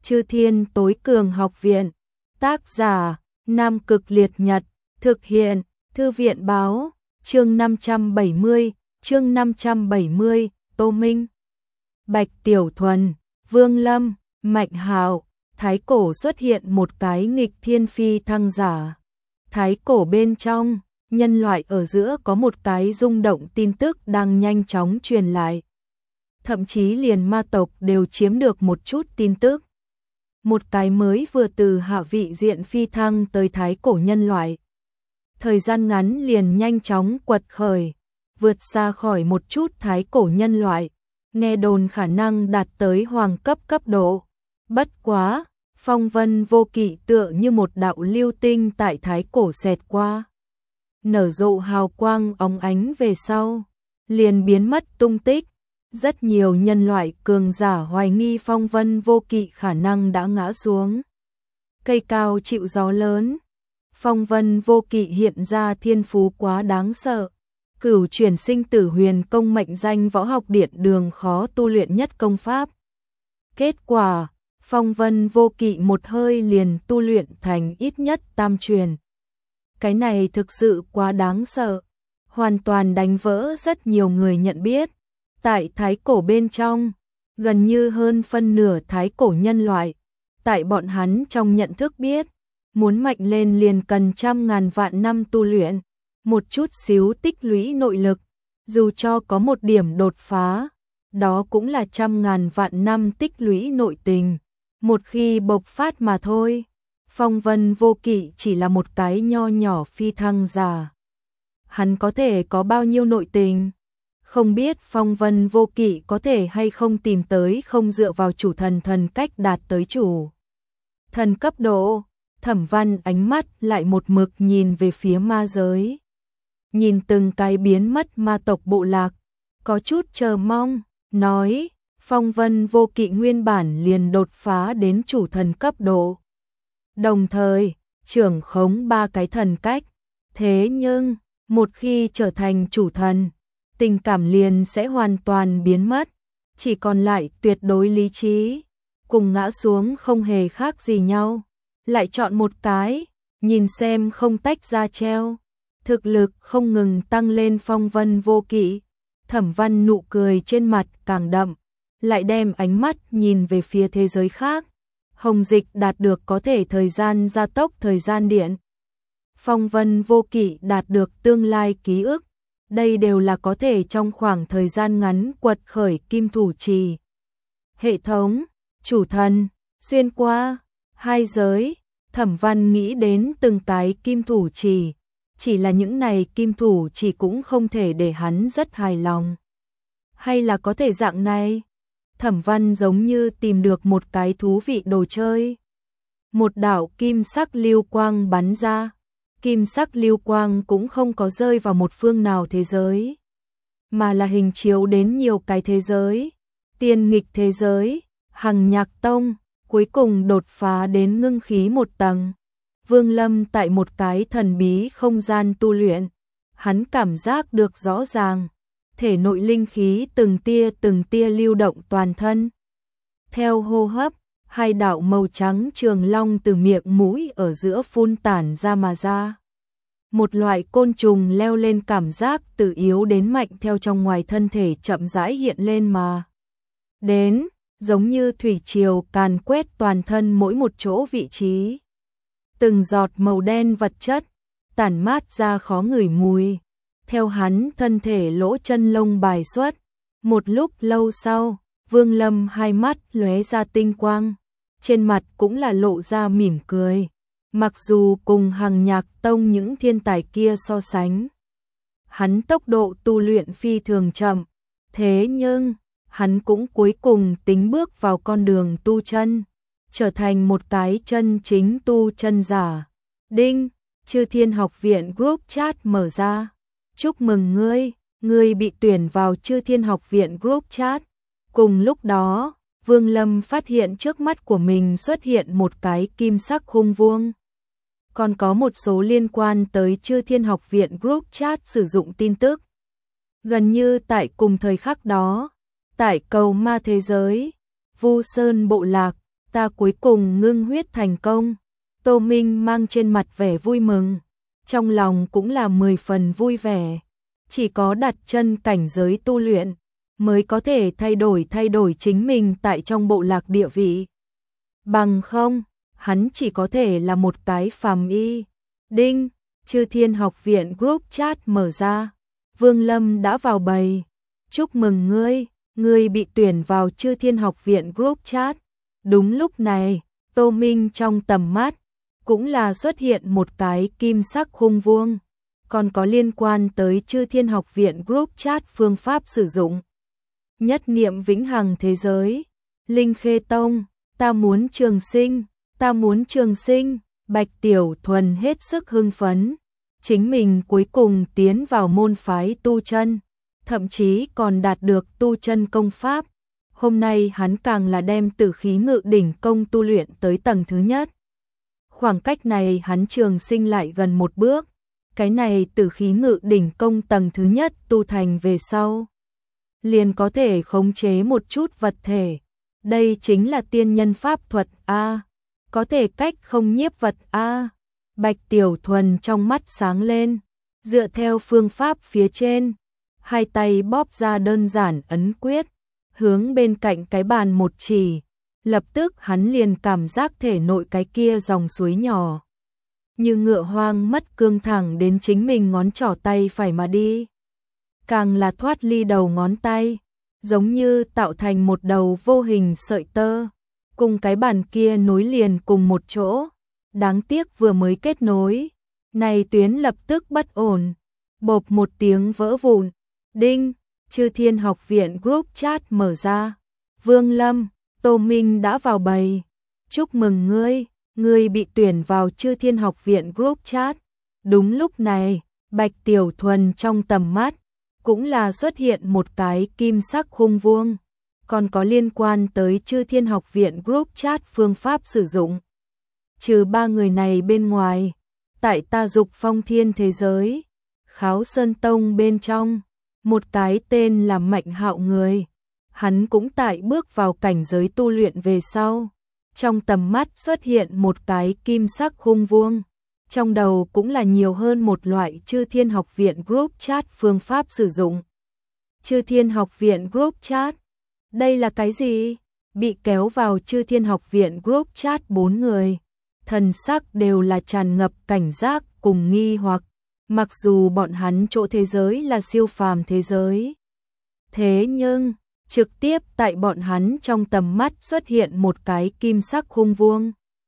Chư Thiên Tối Cường Học Viện. Tác giả: Nam Cực Liệt Nhật. Thực hiện: Thư viện báo. Chương 570, Tô Minh, Bạch Tiểu Thuần, Vương Lâm, Mạnh Hạo. Thái cổ xuất hiện một cái nghịch thiên phi thăng giả. Thái cổ bên trong, nhân loại ở giữa có một cái rung động tin tức đang nhanh chóng truyền lại. Thậm chí liền ma tộc đều chiếm được một chút tin tức. Một cái mới vừa từ hạ vị diện phi thăng tới thái cổ nhân loại. Thời gian ngắn liền nhanh chóng quật khởi, vượt xa khỏi một chút thái cổ nhân loại, nghe đồn khả năng đạt tới hoàng cấp độ. Bất quá, phong vân vô kỵ tựa như một đạo lưu tinh tại thái cổ xẹt qua. Nở rộ hào quang óng ánh về sau, liền biến mất tung tích. Rất nhiều nhân loại cường giả hoài nghi phong vân vô kỵ khả năng đã ngã xuống. Cây cao chịu gió lớn. Phong vân vô kỵ hiện ra thiên phú quá đáng sợ. Cửu chuyển sinh tử huyền công mệnh danh võ học điện đường khó tu luyện nhất công pháp. Kết quả, phong vân vô kỵ một hơi liền tu luyện thành ít nhất tam truyền. Cái này thực sự quá đáng sợ. Hoàn toàn đánh vỡ rất nhiều người nhận biết. Tại thái cổ bên trong, gần như hơn phân nửa thái cổ nhân loại, tại bọn hắn trong nhận thức biết, muốn mạnh lên liền cần trăm ngàn vạn năm tu luyện, một chút xíu tích lũy nội lực, dù cho có một điểm đột phá, đó cũng là trăm ngàn vạn năm tích lũy nội tình, một khi bộc phát mà thôi. Phong vân vô kỵ chỉ là một cái nho nhỏ phi thăng giả. Hắn có thể có bao nhiêu nội tình? Không biết phong vân vô kỵ có thể hay không tìm tới không dựa vào chủ thần thần cách đạt tới chủ thần cấp độ. Thẩm Văn ánh mắt lại một mực nhìn về phía ma giới. Nhìn từng cái biến mất ma tộc bộ lạc, có chút chờ mong, nói, phong vân vô kỵ nguyên bản liền đột phá đến chủ thần cấp độ. Đồng thời, trưởng khống 3 cái thần cách. Thế nhưng, một khi trở thành chủ thần, tình cảm liền sẽ hoàn toàn biến mất, chỉ còn lại tuyệt đối lý trí, cùng ngã xuống không hề khác gì nhau. Lại chọn một cái, nhìn xem không tách ra treo. Thực lực không ngừng tăng lên phong vân vô kỵ. Thẩm Văn nụ cười trên mặt càng đậm, lại đem ánh mắt nhìn về phía thế giới khác. Hồng dịch đạt được có thể thời gian gia tốc thời gian điện. Phong vân vô kỵ đạt được tương lai ký ức. Đây đều là có thể trong khoảng thời gian ngắn quật khởi kim thủ trì. Hệ thống, chủ thần, xuyên qua, hai giới. Thẩm Văn nghĩ đến từng cái kim thủ chỉ là những này kim thủ chỉ cũng không thể để hắn rất hài lòng. Hay là có thể dạng này? Thẩm Văn giống như tìm được một cái thú vị đồ chơi. Một đạo kim sắc lưu quang bắn ra. Kim sắc lưu quang cũng không có rơi vào một phương nào thế giới, mà là hình chiếu đến nhiều cái thế giới. Tiên nghịch thế giới, Hằng Nhạc Tông, cuối cùng đột phá đến ngưng khí một tầng. Vương Lâm tại một cái thần bí không gian tu luyện, hắn cảm giác được rõ ràng, thể nội linh khí từng tia lưu động toàn thân. Theo hô hấp, hai đạo màu trắng trường long từ miệng mũi ở giữa phun tản ra mà ra. Một loại côn trùng leo lên cảm giác từ yếu đến mạnh theo trong ngoài thân thể chậm rãi hiện lên mà đến, giống như thủy triều càn quét toàn thân mỗi một chỗ vị trí. Từng giọt màu đen vật chất tản mát ra khó ngửi mùi, theo hắn thân thể lỗ chân lông bài xuất. Một lúc lâu sau, Vương Lâm hai mắt lóe ra tinh quang, trên mặt cũng là lộ ra mỉm cười. Mặc dù cùng Hằng Nhạc Tông những thiên tài kia so sánh, hắn tốc độ tu luyện phi thường chậm, thế nhưng hắn cũng cuối cùng tính bước vào con đường tu chân, trở thành một cái chân chính tu chân giả. Đinh, Chư Thiên Học Viện group chat mở ra. Chúc mừng ngươi bị tuyển vào Chư Thiên Học Viện group chat. Cùng lúc đó, Vương Lâm phát hiện trước mắt của mình xuất hiện một cái kim sắc khung vuông. Còn có một số liên quan tới Chư Thiên Học Viện group chat sử dụng tin tức. Gần như tại cùng thời khắc đó, tại cầu ma thế giới, Vu Sơn bộ lạc, ta cuối cùng ngưng huyết thành công. Tô Minh mang trên mặt vẻ vui mừng, trong lòng cũng là 10 phần vui vẻ. Chỉ có đặt chân cảnh giới tu luyện mới có thể thay đổi chính mình tại trong bộ lạc địa vị. Bằng không, hắn chỉ có thể là một cái phàm y. Đinh, Chư Thiên Học Viện group chat mở ra. Vương Lâm đã vào bầy. Chúc mừng ngươi bị tuyển vào Chư Thiên Học Viện group chat. Đúng lúc này, Tô Minh trong tầm mắt cũng là xuất hiện một cái kim sắc khung vuông, còn có liên quan tới Chư Thiên Học Viện group chat phương pháp sử dụng. Nhất niệm vĩnh hằng thế giới, Linh Khê Tông, ta muốn trường sinh, Bạch Tiểu Thuần hết sức hưng phấn, chính mình cuối cùng tiến vào môn phái tu chân, thậm chí còn đạt được tu chân công pháp. Hôm nay hắn càng là đem Tử Khí Ngự Đỉnh công tu luyện tới tầng thứ nhất. Khoảng cách này hắn trường sinh lại gần một bước, cái này Tử Khí Ngự Đỉnh công tầng thứ nhất tu thành về sau, liền có thể khống chế một chút vật thể. Đây chính là tiên nhân pháp thuật a, có thể cách không nhiếp vật a. Bạch Tiểu Thuần trong mắt sáng lên, dựa theo phương pháp phía trên, hai tay bóp ra đơn giản ấn quyết, hướng bên cạnh cái bàn một chỉ, lập tức hắn liền cảm giác thể nội cái kia dòng suối nhỏ như ngựa hoang mất cương thẳng đến chính mình ngón trỏ tay phải mà đi. Càng là thoát ly đầu ngón tay, giống như tạo thành một đầu vô hình sợi tơ, cùng cái bàn kia nối liền cùng một chỗ. Đáng tiếc vừa mới kết nối, này tuyến lập tức bất ổn, bộp một tiếng vỡ vụn. Đinh, Chư Thiên Học Viện group chat mở ra. Vương Lâm, Tô Minh đã vào bầy. Chúc mừng ngươi bị tuyển vào Chư Thiên Học Viện group chat. Đúng lúc này, Bạch Tiểu Thuần trong tầm mắt cũng là xuất hiện một cái kim sắc khung vuông, còn có liên quan tới Chư Thiên Học Viện group chat phương pháp sử dụng. Trừ ba người này bên ngoài, tại Ta Dục Phong Thiên thế giới, Kháo Sơn Tông bên trong, một cái tên là Mạnh Hạo người, hắn cũng tại bước vào cảnh giới tu luyện về sau, trong tầm mắt xuất hiện một cái kim sắc khung vuông, trong đầu cũng là nhiều hơn một loại Chư Thiên Học Viện group chat phương pháp sử dụng. Chư Thiên Học Viện group chat, đây là cái gì? Bị kéo vào Chư Thiên Học Viện group chat 4 người, thần sắc đều là tràn ngập cảnh giác cùng nghi hoặc, mặc dù bọn hắn chỗ thế giới là siêu phàm thế giới. Thế nhưng, trực tiếp tại bọn hắn trong tầm mắt xuất hiện một cái kim sắc khung vuông,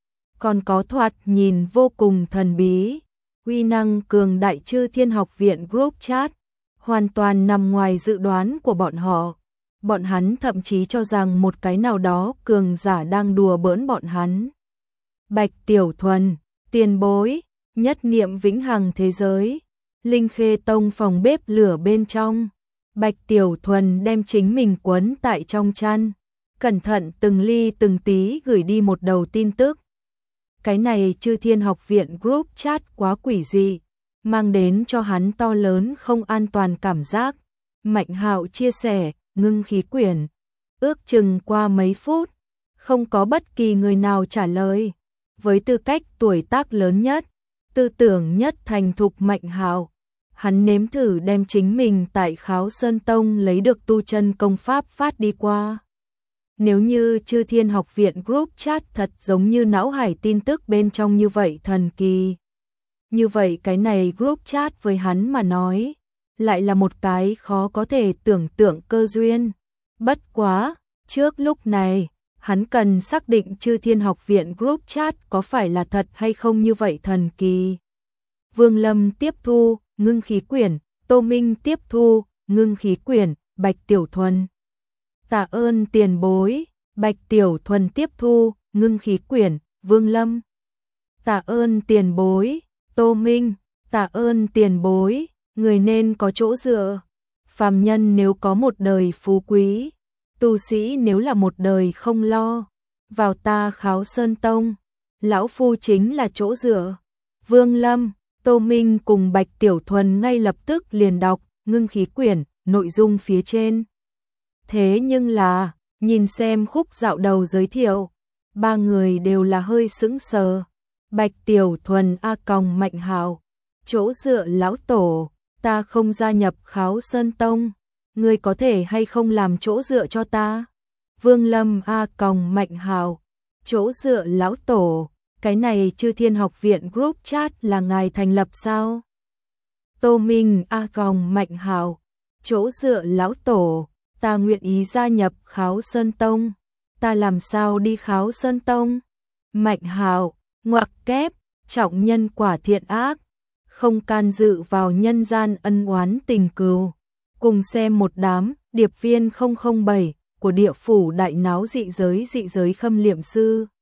còn có thoạt nhìn vô cùng thần bí, uy năng cường đại Chư Thiên Học Viện group chat, hoàn toàn nằm ngoài dự đoán của bọn họ. Bọn hắn thậm chí cho rằng một cái nào đó cường giả đang đùa bỡn bọn hắn. Bạch Tiểu Thuần, tiền bối, nhất niệm vĩnh hằng thế giới, Linh Khê Tông phòng bếp lửa bên trong. Bạch Tiểu Thuần đem chính mình quấn tại trong chăn, cẩn thận từng ly từng tí gửi đi một đầu tin tức. Cái này Chư Thiên Học Viện group chat quá quỷ dị, mang đến cho hắn to lớn không an toàn cảm giác. Mạnh Hạo chia sẻ, ngưng khí quyển, ước chừng qua mấy phút, không có bất kỳ người nào trả lời. Với tư cách tuổi tác lớn nhất, tư tưởng nhất thành thục Mạnh Hạo, hắn nếm thử đem chính mình tại Kháo Sơn Tông lấy được tu chân công pháp phát đi qua. Nếu như Chư Thiên Học Viện group chat thật giống như não hải tin tức bên trong như vậy thần kỳ, như vậy cái này group chat với hắn mà nói, lại là một cái khó có thể tưởng tượng cơ duyên. Bất quá, trước lúc này, hắn cần xác định Chư Thiên Học Viện group chat có phải là thật hay không như vậy thần kỳ. Vương Lâm tiếp thu, ngưng khí quyển, Tô Minh tiếp thu, ngưng khí quyển, Bạch Tiểu Thuần. Tạ ơn tiền bối, Bạch Tiểu Thuần tiếp thu, ngưng khí quyển, Vương Lâm. Tạ ơn tiền bối, Tô Minh, tạ ơn tiền bối, người nên có chỗ dựa. Phàm nhân nếu có một đời phú quý, tu sĩ nếu là một đời không lo, vào ta Kháo Sơn Tông, lão phu chính là chỗ dựa. Vương Lâm, Tô Minh cùng Bạch Tiểu Thuần ngay lập tức liền đọc ngưng khí quyển, nội dung phía trên. Thế nhưng là, nhìn xem khúc dạo đầu giới thiệu, Ba người đều là hơi sững sờ. Bạch Tiểu Thuần a còng Mạnh Hào, chỗ dựa lão tổ, ta không gia nhập Kháo Sơn Tông, ngươi có thể hay không làm chỗ dựa cho ta? Vương Lâm a còng Mạnh Hào, chỗ dựa lão tổ, cái này Chư Thiên Học viện group chat là ngài thành lập sao? Tô Minh a còng Mạnh Hào, chỗ dựa lão tổ, ta nguyện ý gia nhập Kháo Sơn Tông, ta làm sao đi Kháo Sơn Tông? Mạnh Hào, ngoặc kép, trọng nhân quả thiện ác, không can dự vào nhân gian ân oán tình cừu. Cùng xem một đám, điệp viên 007 của địa phủ đại náo dị giới khâm liệm sư.